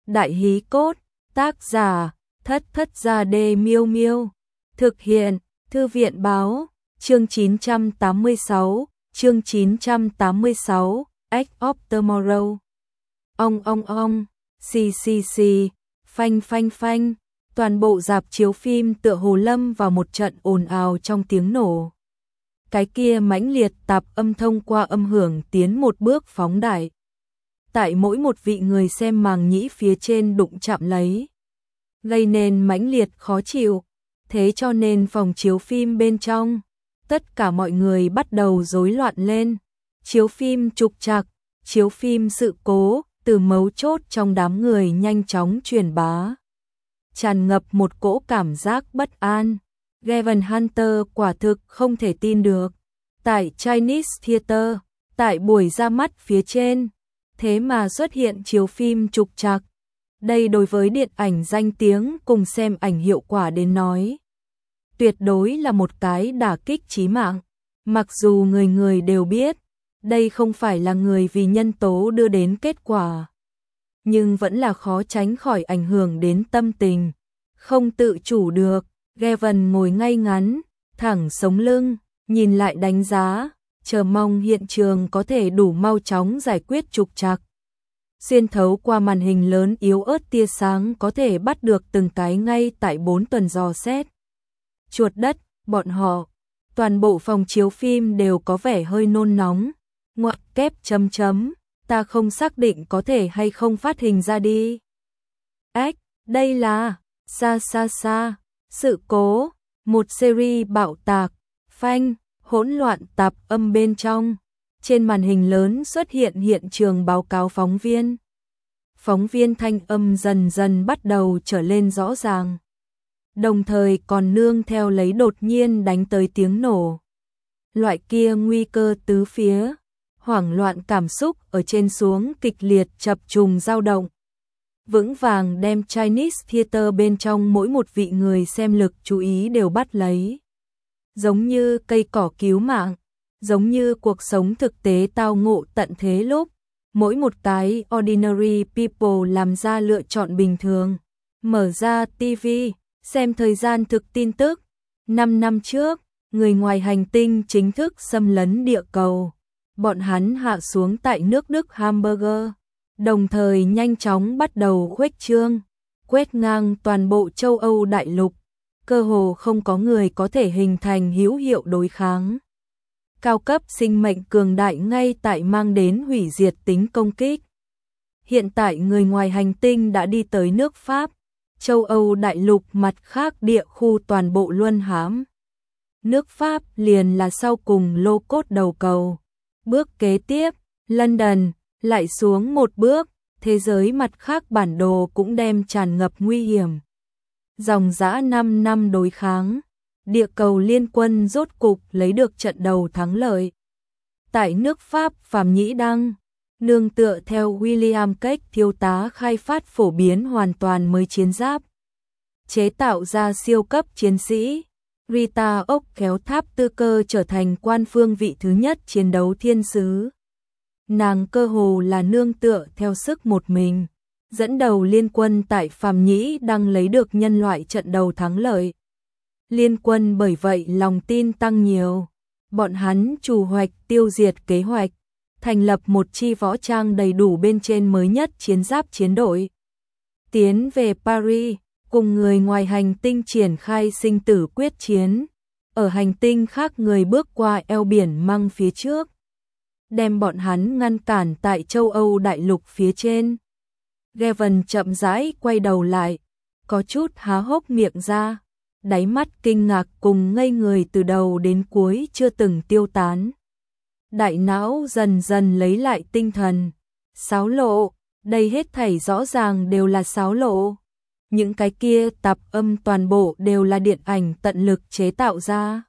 Đại hí cốt, tác giả, Thất Thất Gia Đê Miêu Miêu. Thực hiện, Thư viện báo, chương 986, Act of Tomorrow. Ong, xì, phanh, toàn bộ rạp chiếu phim tựa hồ lâm vào một trận ồn ào trong tiếng nổ. Cái kia mãnh liệt tạp âm thông qua âm hưởng tiến một bước phóng đại. Tại mỗi một vị người xem màng nhĩ phía trên đụng chạm lấy, gây nên mãnh liệt khó chịu. Thế cho nên phòng chiếu phim bên trong, tất cả mọi người bắt đầu rối loạn lên. Chiếu phim trục trặc, chiếu phim sự cố, từ mấu chốt trong đám người nhanh chóng truyền bá. Tràn ngập một cỗ cảm giác bất an. Gavin Hunter quả thực không thể tin được. Tại Chinese Theater, tại buổi ra mắt phía trên, thế mà xuất hiện chiếu phim trục trặc. Đây đối với điện ảnh danh tiếng cùng xem ảnh hiệu quả đến nói, tuyệt đối là một cái đả kích chí mạng. Mặc dù người người đều biết, đây không phải là người vì nhân tố đưa đến kết quả, nhưng vẫn là khó tránh khỏi ảnh hưởng đến tâm tình. Không tự chủ được, Gavin ngồi ngay ngắn, thẳng sống lưng, nhìn lại đánh giá, chờ mong hiện trường có thể đủ mau chóng giải quyết trục trặc. Xuyên thấu qua màn hình lớn yếu ớt tia sáng có thể bắt được từng cái ngay tại 4 tuần dò xét. Chuột đất, bọn họ, toàn bộ phòng chiếu phim đều có vẻ hơi nôn nóng. Ngoặc kép chấm, ta không xác định có thể hay không phát hình ra đi. Ách, đây là, xa, sự cố, một series bạo tạc, phanh, hỗn loạn tạp âm bên trong. Trên màn hình lớn xuất hiện hiện trường báo cáo phóng viên. Phóng viên thanh âm dần dần bắt đầu trở lên rõ ràng. Đồng thời còn nương theo lấy đột nhiên đánh tới tiếng nổ. Loại kia nguy cơ tứ phía, hoảng loạn cảm xúc ở trên xuống kịch liệt chập trùng dao động. Vững vàng đem Chinese Theater bên trong mỗi một vị người xem lực chú ý đều bắt lấy. Giống như cây cỏ cứu mạng, giống như cuộc sống thực tế tao ngộ tận thế lúc, mỗi một cái ordinary people làm ra lựa chọn bình thường. Mở ra TV, xem thời gian thực tin tức. 5 năm trước, người ngoài hành tinh chính thức xâm lấn địa cầu. Bọn hắn hạ xuống tại nước Đức Hamburger, đồng thời nhanh chóng bắt đầu khuếch trương, quét ngang toàn bộ châu Âu đại lục. Cơ hồ không có người có thể hình thành hữu hiệu đối kháng. Cao cấp sinh mệnh cường đại ngay tại mang đến hủy diệt tính công kích. Hiện tại người ngoài hành tinh đã đi tới nước Pháp, châu Âu đại lục mặt khác địa khu toàn bộ luân hãm. Nước Pháp liền là sau cùng lô cốt đầu cầu. Bước kế tiếp, London lại xuống một bước, thế giới mặt khác bản đồ cũng đem tràn ngập nguy hiểm. Dòng dã 5 năm đối kháng, địa cầu liên quân rốt cục lấy được trận đầu thắng lợi. Tại nước Pháp, Phạm Nhĩ Đăng, nương tựa theo William Cage thiếu tá khai phát phổ biến hoàn toàn mới chiến giáp, chế tạo ra siêu cấp chiến sĩ. Rita ốc kéo tháp tư cơ trở thành quan phương vị thứ nhất chiến đấu thiên sứ. Nàng cơ hồ là nương tựa theo sức một mình, dẫn đầu liên quân tại Phạm Nhĩ Đăng lấy được nhân loại trận đầu thắng lợi. Liên quân bởi vậy lòng tin tăng nhiều. Bọn hắn chủ hoạch tiêu diệt kế hoạch, thành lập một chi võ trang đầy đủ bên trên mới nhất chiến giáp chiến đội. Tiến về Paris, cùng người ngoài hành tinh triển khai sinh tử quyết chiến. Ở hành tinh khác người bước qua eo biển Măng phía trước, đem bọn hắn ngăn cản tại châu Âu đại lục phía trên. Gavin chậm rãi quay đầu lại, có chút há hốc miệng ra, đáy mắt kinh ngạc cùng ngây người từ đầu đến cuối chưa từng tiêu tán. Đại não dần dần lấy lại tinh thần. Xáo lộ, đây hết thảy rõ ràng đều là xáo lộ. Những cái kia tạp âm toàn bộ đều là điện ảnh tận lực chế tạo ra,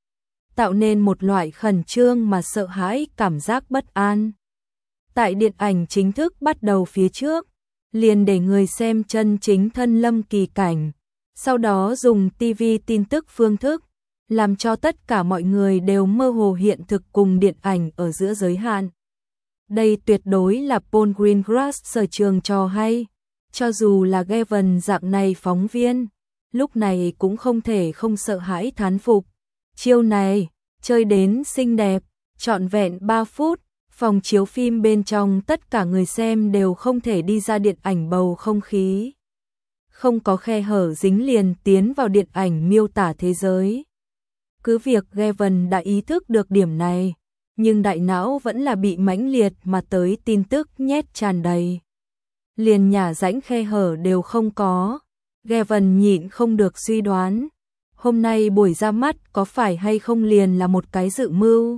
tạo nên một loại khẩn trương mà sợ hãi cảm giác bất an. Tại điện ảnh chính thức bắt đầu phía trước, liền để người xem chân chính thân lâm kỳ cảnh, sau đó dùng TV tin tức phương thức, làm cho tất cả mọi người đều mơ hồ hiện thực cùng điện ảnh ở giữa giới hạn. Đây tuyệt đối là Paul Greengrass sở trường trò hay. Cho dù là Gavin dạng này phóng viên, lúc này cũng không thể không sợ hãi thán phục. Chiêu này, chơi đến xinh đẹp, trọn vẹn 3 phút, phòng chiếu phim bên trong tất cả người xem đều không thể đi ra điện ảnh, bầu không khí không có khe hở dính liền tiến vào điện ảnh miêu tả thế giới. Cứ việc Gavin đã ý thức được điểm này, nhưng đại não vẫn là bị mãnh liệt mà tới tin tức nhét tràn đầy. Liền nhà rãnh khe hở đều không có. Gavin nhịn không được suy đoán, hôm nay buổi ra mắt có phải hay không liền là một cái dự mưu.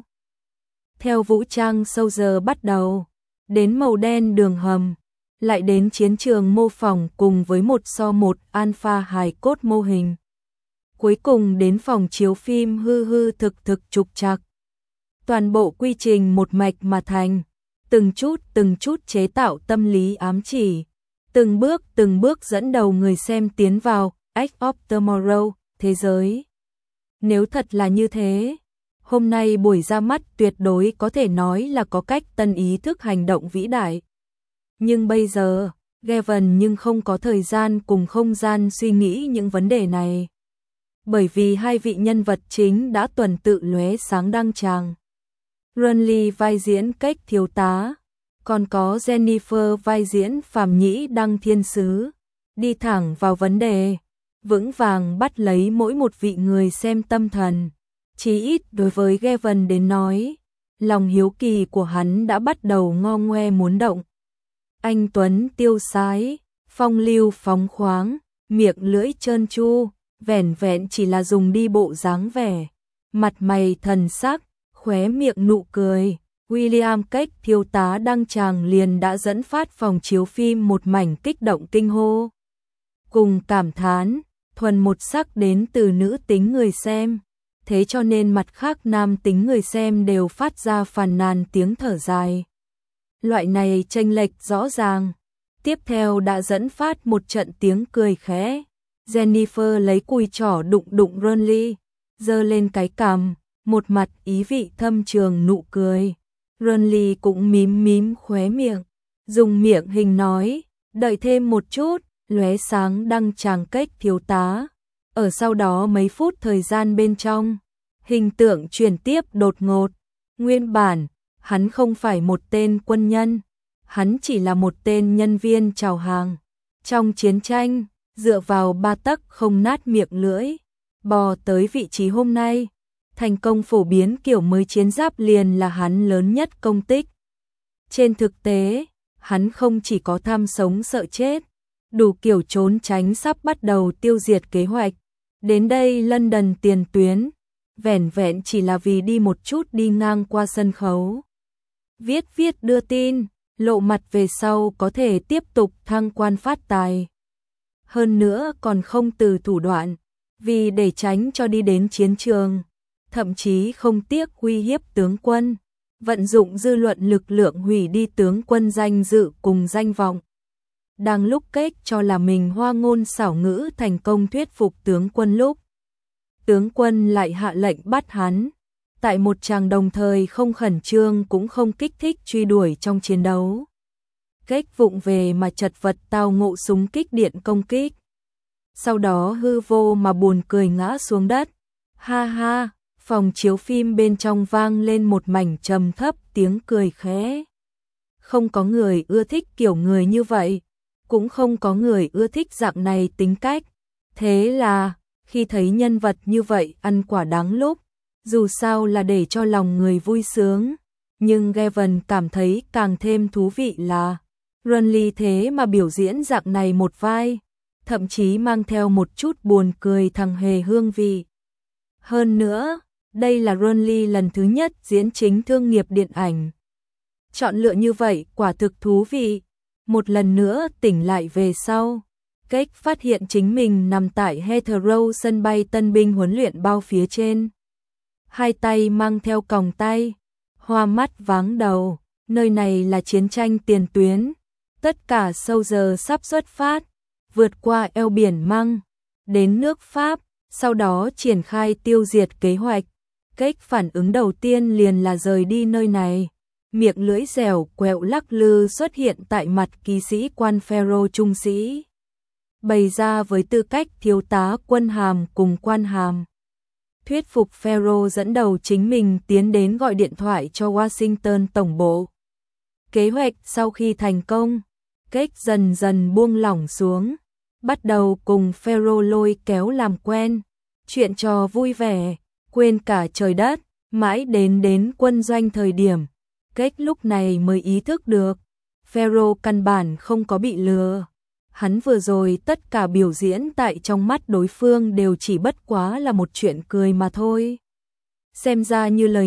Theo vũ trang Soldier bắt đầu, đến màu đen đường hầm, lại đến chiến trường mô phỏng cùng với 1:1 alpha hài cốt mô hình. Cuối cùng đến phòng chiếu phim hư hư thực thực trục trặc. Toàn bộ quy trình một mạch mà thành, từng chút chế tạo tâm lý ám chỉ, từng bước dẫn đầu người xem tiến vào Edge of Tomorrow, thế giới. Nếu thật là như thế, hôm nay buổi ra mắt tuyệt đối có thể nói là có cách tân ý thức hành động vĩ đại. Nhưng bây giờ, Gavin nhưng không có thời gian cùng không gian suy nghĩ những vấn đề này. Bởi vì hai vị nhân vật chính đã tuần tự lóe sáng đăng tràng. Renly vai diễn Cách thiếu tá, còn có Jennifer vai diễn Phàm Nhĩ Đăng thiên sứ, đi thẳng vào vấn đề, vững vàng bắt lấy mỗi một vị người xem tâm thần. Chí ít đối với Gavin đến nói, lòng hiếu kỳ của hắn đã bắt đầu ngo ngoe muốn động. Anh tuấn tiêu sái, phong lưu phóng khoáng, miệng lưỡi trơn tru, vẻn vẹn chỉ là dùng đi bộ dáng vẻ, mặt mày thần sắc, khóe miệng nụ cười. William Cách thiếu tá đăng tràng liền đã dẫn phát phòng chiếu phim một mảnh kích động kinh hô. Cùng cảm thán, thuần một sắc đến từ nữ tính người xem, thế cho nên mặt khác nam tính người xem đều phát ra phàn nàn tiếng thở dài. Loại này chênh lệch rõ ràng. Tiếp theo đã dẫn phát một trận tiếng cười khẽ. Jennifer lấy cùi trỏ đụng Renly, giơ lên cái cằm, một mặt ý vị thâm trường nụ cười. Renly cũng mím khóe miệng, dùng miệng hình nói, đợi thêm một chút, lóe sáng đăng tràng Cách thiếu tá. Ở sau đó mấy phút thời gian bên trong, hình tượng chuyển tiếp đột ngột. Nguyên bản, hắn không phải một tên quân nhân, hắn chỉ là một tên nhân viên chào hàng. Trong chiến tranh, dựa vào 3 tấc không nát miệng lưỡi, bò tới vị trí hôm nay, thành công phổ biến kiểu mới chiến giáp liền là hắn lớn nhất công tích. Trên thực tế, hắn không chỉ có tham sống sợ chết, đủ kiểu trốn tránh sắp bắt đầu tiêu diệt kế hoạch. Đến đây London tiền tuyến, vẻn vẹn chỉ là vì đi một chút đi ngang qua sân khấu. Viết đưa tin, lộ mặt về sau có thể tiếp tục thăng quan phát tài. Hơn nữa còn không từ thủ đoạn, vì để tránh cho đi đến chiến trường, thậm chí không tiếc uy hiếp tướng quân, vận dụng dư luận lực lượng hủy đi tướng quân danh dự cùng danh vọng. Đang lúc Cách cho là mình hoa ngôn xảo ngữ thành công thuyết phục tướng quân lúc, tướng quân lại hạ lệnh bắt hắn. Tại một tràng đồng thời không khẩn trương cũng không kích thích truy đuổi trong chiến đấu. Cách vụng về mà chật vật tao ngộ súng kích điện công kích. Sau đó hư vô mà buồn cười ngã xuống đất. Ha ha, phòng chiếu phim bên trong vang lên một mảnh trầm thấp tiếng cười khẽ. Không có người ưa thích kiểu người như vậy, cũng không có người ưa thích dạng này tính cách. Thế là, khi thấy nhân vật như vậy ăn quả đắng lúc, dù sao là để cho lòng người vui sướng, nhưng Gavin cảm thấy càng thêm thú vị là Renly thế mà biểu diễn dạng này một vai, thậm chí mang theo một chút buồn cười thằng hề hương vị. Hơn nữa, đây là Renly lần thứ nhất diễn chính thương nghiệp điện ảnh. Chọn lựa như vậy quả thực thú vị. Một lần nữa tỉnh lại về sau, Cách phát hiện chính mình nằm tại Heathrow sân bay tân binh huấn luyện bao phía trên. Hai tay mang theo còng tay, hoa mắt váng đầu, nơi này là chiến tranh tiền tuyến. Tất cả soldier sắp xuất phát, vượt qua eo biển Măng, đến nước Pháp, sau đó triển khai tiêu diệt kế hoạch. Cách phản ứng đầu tiên liền là rời đi nơi này. miệng lưỡi dẻo quẹo lắc lư xuất hiện tại mặt kỵ sĩ quan Pharaoh trung sĩ, bày ra với tư cách thiếu tá quân hàm cùng quan hàm. Thuyết phục Pharaoh dẫn đầu chính mình tiến đến gọi điện thoại cho Washington tổng bộ. Kế hoạch sau khi thành công, Cake dần dần buông lỏng xuống, bắt đầu cùng Pharaoh lôi kéo làm quen, chuyện trò vui vẻ, quên cả trời đất, mãi đến quân doanh thời điểm. Cake lúc này mới ý thức được, Pharaoh căn bản không có bị lừa. Hắn vừa rồi tất cả biểu diễn tại trong mắt đối phương đều chỉ bất quá là một chuyện cười mà thôi. Xem ra như lời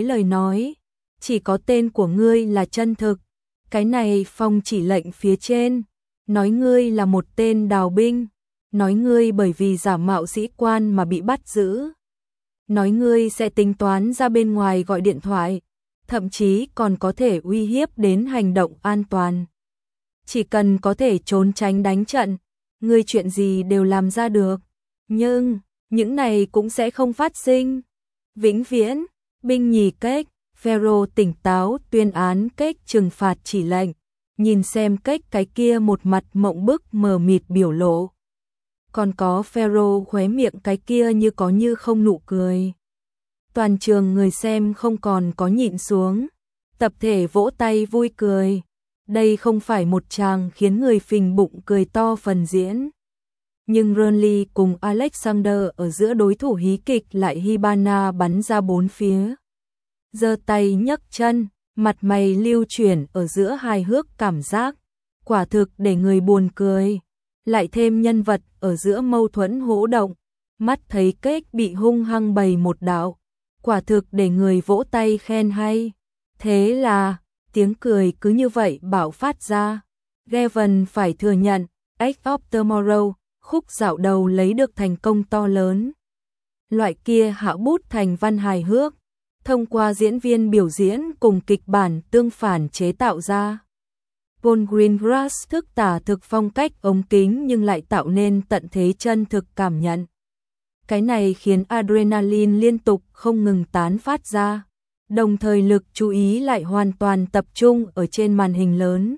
nói, chỉ có tên của ngươi là chân thực. Cái này phong chỉ lệnh phía trên, nói ngươi là một tên đào binh, nói ngươi bởi vì giả mạo sĩ quan mà bị bắt giữ, nói ngươi sẽ tính toán ra bên ngoài gọi điện thoại, thậm chí còn có thể uy hiếp đến hành động an toàn. Chỉ cần có thể trốn tránh đánh trận, ngươi chuyện gì đều làm ra được, nhưng những này cũng sẽ không phát sinh. Vĩnh viễn, binh nhì Cake. Pharaoh tỉnh táo tuyên án Cake trừng phạt chỉ lệnh, nhìn xem Cake cái kia một mặt mộng bức mờ mịt biểu lộ. Còn có Pharaoh khóe miệng cái kia như có như không nụ cười. Toàn trường người xem không còn có nhịn xuống, tập thể vỗ tay vui cười. Đây không phải một tràng khiến người phình bụng cười to phần diễn. Nhưng Renly cùng Alexander ở giữa đối thủ hí kịch lại Hibana bắn ra bốn phía. Giơ tay nhấc chân, mặt mày lưu chuyển ở giữa hài hước cảm giác, quả thực để người buồn cười. Lại thêm nhân vật ở giữa mâu thuẫn hỗn động, mắt thấy Cake bị hung hăng bày một đạo, quả thực để người vỗ tay khen hay. Thế là, tiếng cười cứ như vậy bạo phát ra. Gavin phải thừa nhận, Edge of Tomorrow, khúc dạo đầu lấy được thành công to lớn. Loại kia hạ bút thành văn hài hước, thông qua diễn viên biểu diễn cùng kịch bản tương phản chế tạo ra. Paul Greengrass thức tả thực phong cách ống kính nhưng lại tạo nên tận thế chân thực cảm nhận. Cái này khiến adrenaline liên tục không ngừng tán phát ra, đồng thời lực chú ý lại hoàn toàn tập trung ở trên màn hình lớn.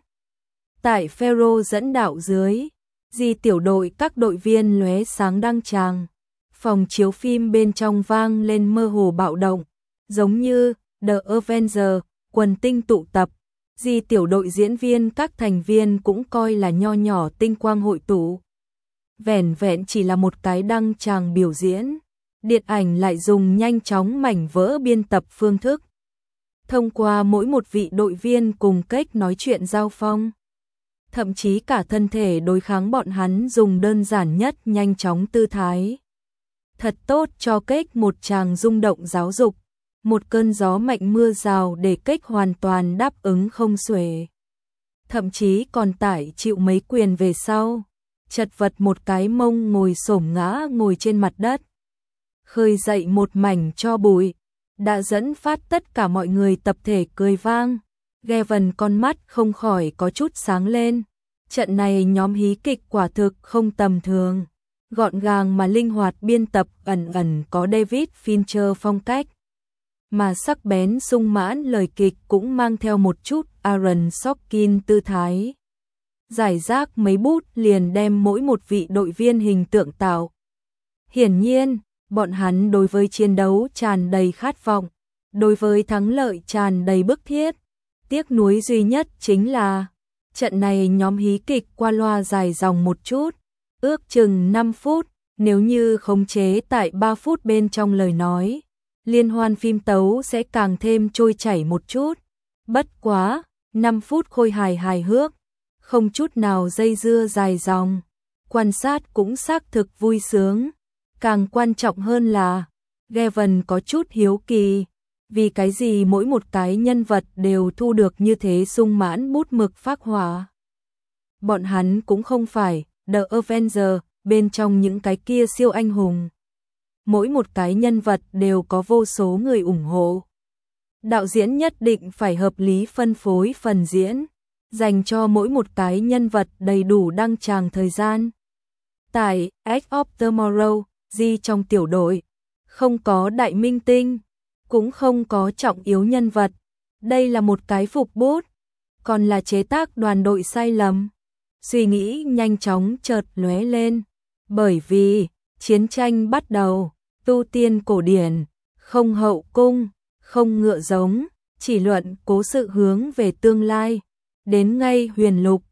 Tại Pharaoh dẫn đạo dưới, Di tiểu đội các đội viên lóe sáng đăng tràng. Phòng chiếu phim bên trong vang lên mơ hồ bạo động, giống như The Avengers, quần tinh tụ tập. Di tiểu đội diễn viên các thành viên cũng coi là nho nhỏ tinh quang hội tụ. Vẻn vẹn chỉ là một cái đăng tràng biểu diễn, điện ảnh lại dùng nhanh chóng mảnh vỡ biên tập phương thức. Thông qua mỗi một vị đội viên cùng Cake nói chuyện giao phong. Thậm chí cả thân thể đối kháng bọn hắn dùng đơn giản nhất nhanh chóng tư thái. Thật tốt cho Cake một tràng rung động giáo dục. Một cơn gió mạnh mưa rào để Cake hoàn toàn đáp ứng không xuể. Thậm chí còn tải chịu mấy quyền về sau. Chật vật một cái mông ngồi xổm ngã ngồi trên mặt đất. Khơi dậy một mảnh cho bụi. Đã dẫn phát tất cả mọi người tập thể cười vang. Gavin con mắt không khỏi có chút sáng lên. Trận này nhóm hí kịch quả thực không tầm thường. Gọn gàng mà linh hoạt biên tập ẩn ẩn có David Fincher phong cách. Mà sắc bén sung mãn lời kịch cũng mang theo một chút Aaron Sorkin tư thái. Giải rác mấy bút liền đem mỗi một vị đội viên hình tượng tạo. Hiển nhiên, bọn hắn đối với chiến đấu tràn đầy khát vọng, đối với thắng lợi tràn đầy bức thiết. Tiếc nuối duy nhất chính là, trận này nhóm hí kịch qua loa dài dòng một chút, ước chừng 5 phút, nếu như khống chế tại 3 phút bên trong lời nói. Liên hoan phim tấu sẽ càng thêm trôi chảy một chút. Bất quá, 5 phút khôi hài hước, không chút nào dây dưa dài dòng. Quan sát cũng xác thực vui sướng. Càng quan trọng hơn là, Gavin có chút hiếu kỳ. Vì cái gì mỗi một cái nhân vật đều thu được như thế sung mãn bút mực phác họa. Bọn hắn cũng không phải The Avengers bên trong những cái kia siêu anh hùng. Mỗi một cái nhân vật đều có vô số người ủng hộ. Đạo diễn nhất định phải hợp lý phân phối phần diễn, dành cho mỗi một cái nhân vật đầy đủ đăng tràng thời gian. Tại Edge of Tomorrow, Di trong tiểu đội, không có đại minh tinh, cũng không có trọng yếu nhân vật, Đây là một cái phục bút, còn là chế tác đoàn đội sai lầm. Suy nghĩ nhanh chóng chợt lóe lên, bởi vì chiến tranh bắt đầu, tu tiên cổ điển, không hậu cung, không ngựa giống, chỉ luận cố sự hướng về tương lai, đến ngay huyền lục,